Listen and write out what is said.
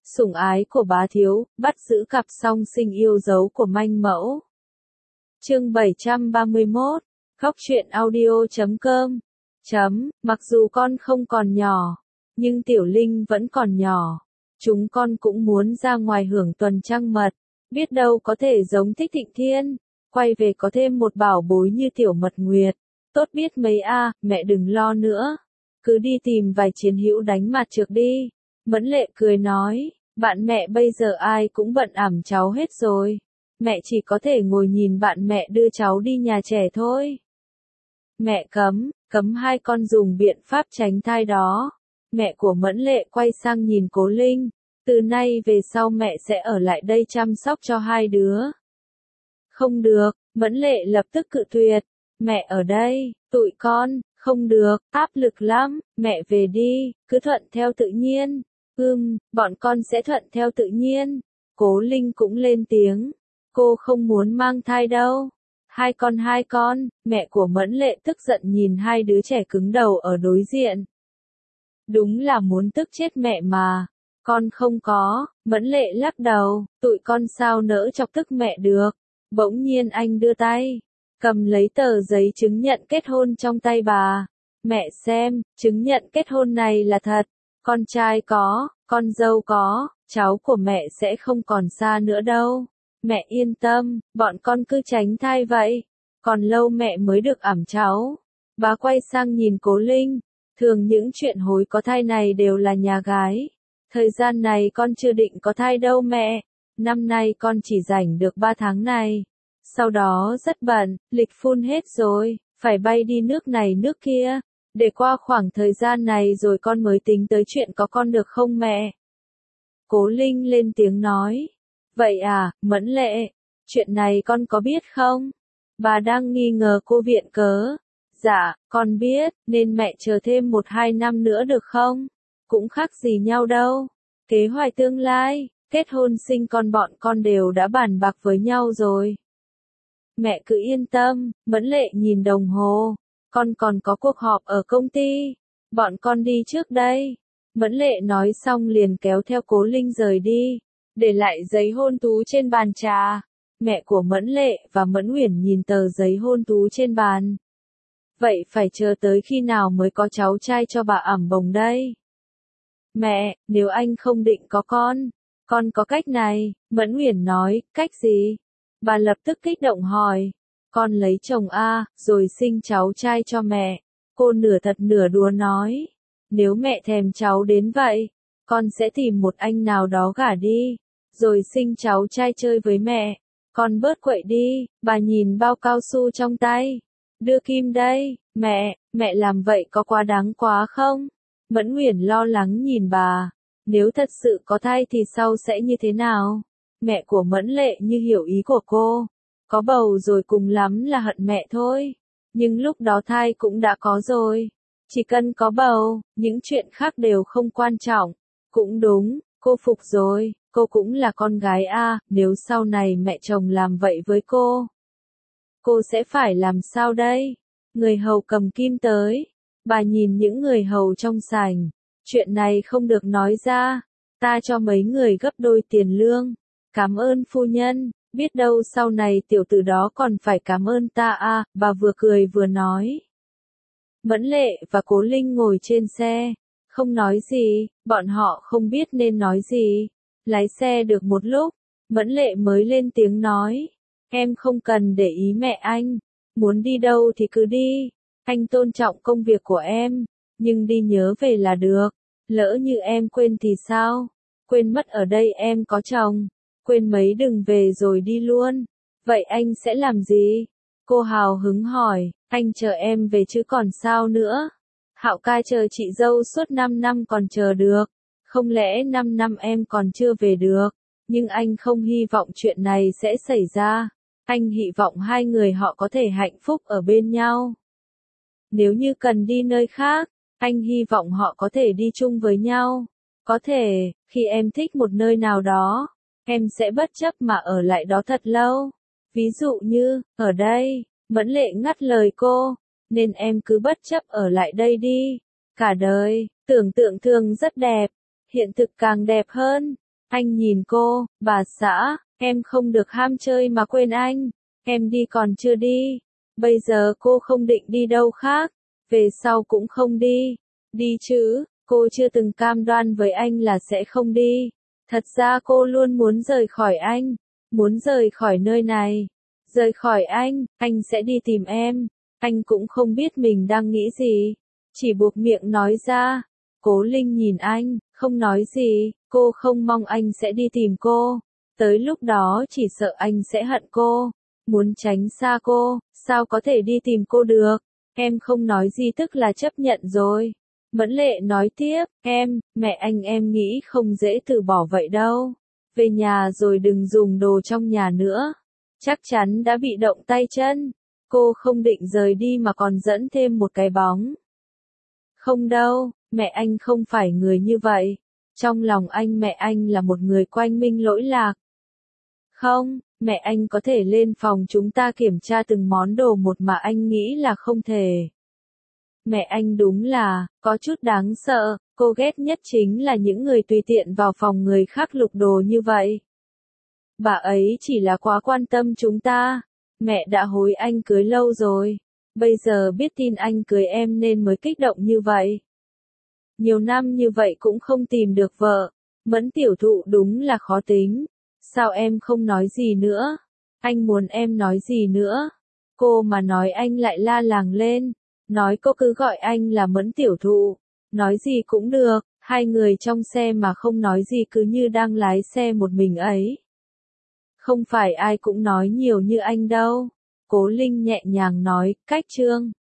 Sủng ái của bá thiếu, bắt giữ cặp song sinh yêu dấu của manh mẫu. Chương 731, Khóc chuyện audio.com. Mặc dù con không còn nhỏ, nhưng Tiểu Linh vẫn còn nhỏ. Chúng con cũng muốn ra ngoài hưởng tuần trăng mật, biết đâu có thể giống Thích Thịnh Thiên, quay về có thêm một bảo bối như Tiểu Mật Nguyệt. Tốt biết mấy a, mẹ đừng lo nữa. Cứ đi tìm vài chiến hữu đánh mặt trược đi. Mẫn Lệ cười nói, bạn mẹ bây giờ ai cũng bận ẵm cháu hết rồi. Mẹ chỉ có thể ngồi nhìn bạn mẹ đưa cháu đi nhà trẻ thôi. Mẹ cấm hai con dùng biện pháp tránh thai đó. Mẹ của Mẫn Lệ quay sang nhìn Cố Linh, từ nay về sau mẹ sẽ ở lại đây chăm sóc cho hai đứa. Không được, Mẫn Lệ lập tức cự tuyệt. Mẹ ở đây, tụi con, không được, áp lực lắm, mẹ về đi, cứ thuận theo tự nhiên. Bọn con sẽ thuận theo tự nhiên. Cố Linh cũng lên tiếng. Cô không muốn mang thai đâu. Hai con, mẹ của Mẫn Lệ tức giận nhìn hai đứa trẻ cứng đầu ở đối diện. Đúng là muốn tức chết mẹ mà. Con không có, Mẫn Lệ lắc đầu, tụi con sao nỡ chọc tức mẹ được. Bỗng nhiên anh đưa tay, cầm lấy tờ giấy chứng nhận kết hôn trong tay bà. Mẹ xem, chứng nhận kết hôn này là thật. Con trai có, con dâu có, cháu của mẹ sẽ không còn xa nữa đâu. Mẹ yên tâm, bọn con cứ tránh thai vậy. Còn lâu mẹ mới được ẵm cháu. Bà quay sang nhìn Cố Linh. Thường những chuyện hối có thai này đều là nhà gái. Thời gian này con chưa định có thai đâu mẹ. Năm nay con chỉ rảnh được 3 tháng này. Sau đó rất bận, lịch phun hết rồi, phải bay đi nước này nước kia. Để qua khoảng thời gian này rồi con mới tính tới chuyện có con được không mẹ? Cố Linh lên tiếng nói. Vậy à, Mẫn Lệ, chuyện này con có biết không? Bà đang nghi ngờ cô viện cớ. Dạ, con biết, nên mẹ chờ thêm 1-2 năm nữa được không? Cũng khác gì nhau đâu. Kế hoạch tương lai, kết hôn sinh con bọn con đều đã bàn bạc với nhau rồi. Mẹ cứ yên tâm, Mẫn Lệ nhìn đồng hồ. Con còn có cuộc họp ở công ty. Bọn con đi trước đây. Mẫn Lệ nói xong liền kéo theo Cố Linh rời đi. Để lại giấy hôn thú trên bàn trà. Mẹ của Mẫn Lệ và Mẫn Uyển nhìn tờ giấy hôn thú trên bàn. Vậy phải chờ tới khi nào mới có cháu trai cho bà ẵm bồng đây? Mẹ, nếu anh không định có con có cách này. Mẫn Uyển nói, cách gì? Bà lập tức kích động hỏi. Con lấy chồng a, rồi sinh cháu trai cho mẹ. Cô nửa thật nửa đùa nói. Nếu mẹ thèm cháu đến vậy, con sẽ tìm một anh nào đó gả đi, rồi sinh cháu trai chơi với mẹ. Con bớt quậy đi, bà nhìn bao cao su trong tay. Đưa kim đây, mẹ làm vậy có quá đáng quá không? Mẫn Uyển lo lắng nhìn bà. Nếu thật sự có thai thì sau sẽ như thế nào? Mẹ của Mẫn Lệ như hiểu ý của cô. Có bầu rồi cùng lắm là hận mẹ thôi. Nhưng lúc đó thai cũng đã có rồi. Chỉ cần có bầu, những chuyện khác đều không quan trọng. Cũng đúng, cô phục rồi, cô cũng là con gái a, nếu sau này mẹ chồng làm vậy với cô sẽ phải làm sao đây? Người hầu cầm kim tới. Bà nhìn những người hầu trong sảnh. Chuyện này không được nói ra. Ta cho mấy người gấp đôi tiền lương. Cảm ơn phu nhân. Biết đâu sau này tiểu tử đó còn phải cảm ơn ta a, bà vừa cười vừa nói. Mẫn Lệ và Cố Linh ngồi trên xe, không nói gì, bọn họ không biết nên nói gì. Lái xe được một lúc, Mẫn Lệ mới lên tiếng nói. Em không cần để ý mẹ anh, muốn đi đâu thì cứ đi. Anh tôn trọng công việc của em, nhưng đi nhớ về là được. Lỡ như em quên thì sao? Quên mất ở đây em có chồng. Quên mấy đừng về rồi đi luôn. Vậy anh sẽ làm gì? Cô hào hứng hỏi, anh chờ em về chứ còn sao nữa? Hạo ca chờ chị dâu suốt 5 năm còn chờ được. Không lẽ 5 năm em còn chưa về được? Nhưng anh không hy vọng chuyện này sẽ xảy ra. Anh hy vọng hai người họ có thể hạnh phúc ở bên nhau. Nếu như cần đi nơi khác, anh hy vọng họ có thể đi chung với nhau. Có thể, khi em thích một nơi nào đó, em sẽ bất chấp mà ở lại đó thật lâu. Ví dụ như, ở đây, Mẫn Lệ ngắt lời cô, nên em cứ bất chấp ở lại đây đi. Cả đời, tưởng tượng thường rất đẹp, hiện thực càng đẹp hơn. Anh nhìn cô, bà xã, em không được ham chơi mà quên anh. Em đi còn chưa đi. Bây giờ cô không định đi đâu khác. Về sau cũng không đi. Đi chứ, cô chưa từng cam đoan với anh là sẽ không đi. Thật ra cô luôn muốn rời khỏi anh. Muốn rời khỏi nơi này. Rời khỏi anh sẽ đi tìm em. Anh cũng không biết mình đang nghĩ gì. Chỉ buộc miệng nói ra. Cố Linh nhìn anh, không nói gì, cô không mong anh sẽ đi tìm cô. Tới lúc đó chỉ sợ anh sẽ hận cô. Muốn tránh xa cô, sao có thể đi tìm cô được? Em không nói gì tức là chấp nhận rồi. Mẫn Lệ nói tiếp, mẹ anh em nghĩ không dễ từ bỏ vậy đâu. Về nhà rồi đừng dùng đồ trong nhà nữa. Chắc chắn đã bị động tay chân. Cô không định rời đi mà còn dẫn thêm một cái bóng. Không đâu, mẹ anh không phải người như vậy. Trong lòng anh mẹ anh là một người quanh minh lỗi lạc. Không, mẹ anh có thể lên phòng chúng ta kiểm tra từng món đồ một mà anh nghĩ là không thể. Mẹ anh đúng là, có chút đáng sợ, cô ghét nhất chính là những người tùy tiện vào phòng người khác lục đồ như vậy. Bà ấy chỉ là quá quan tâm chúng ta. Mẹ đã hối anh cưới lâu rồi. Bây giờ biết tin anh cưới em nên mới kích động như vậy. Nhiều năm như vậy cũng không tìm được vợ. Mẫn tiểu thụ đúng là khó tính. Sao em không nói gì nữa? Anh muốn em nói gì nữa? Cô mà nói anh lại la làng lên. Nói cô cứ gọi anh là Mẫn tiểu thụ. Nói gì cũng được. Hai người trong xe mà không nói gì cứ như đang lái xe một mình ấy. Không phải ai cũng nói nhiều như anh đâu. Cố Linh nhẹ nhàng nói, cách Trương.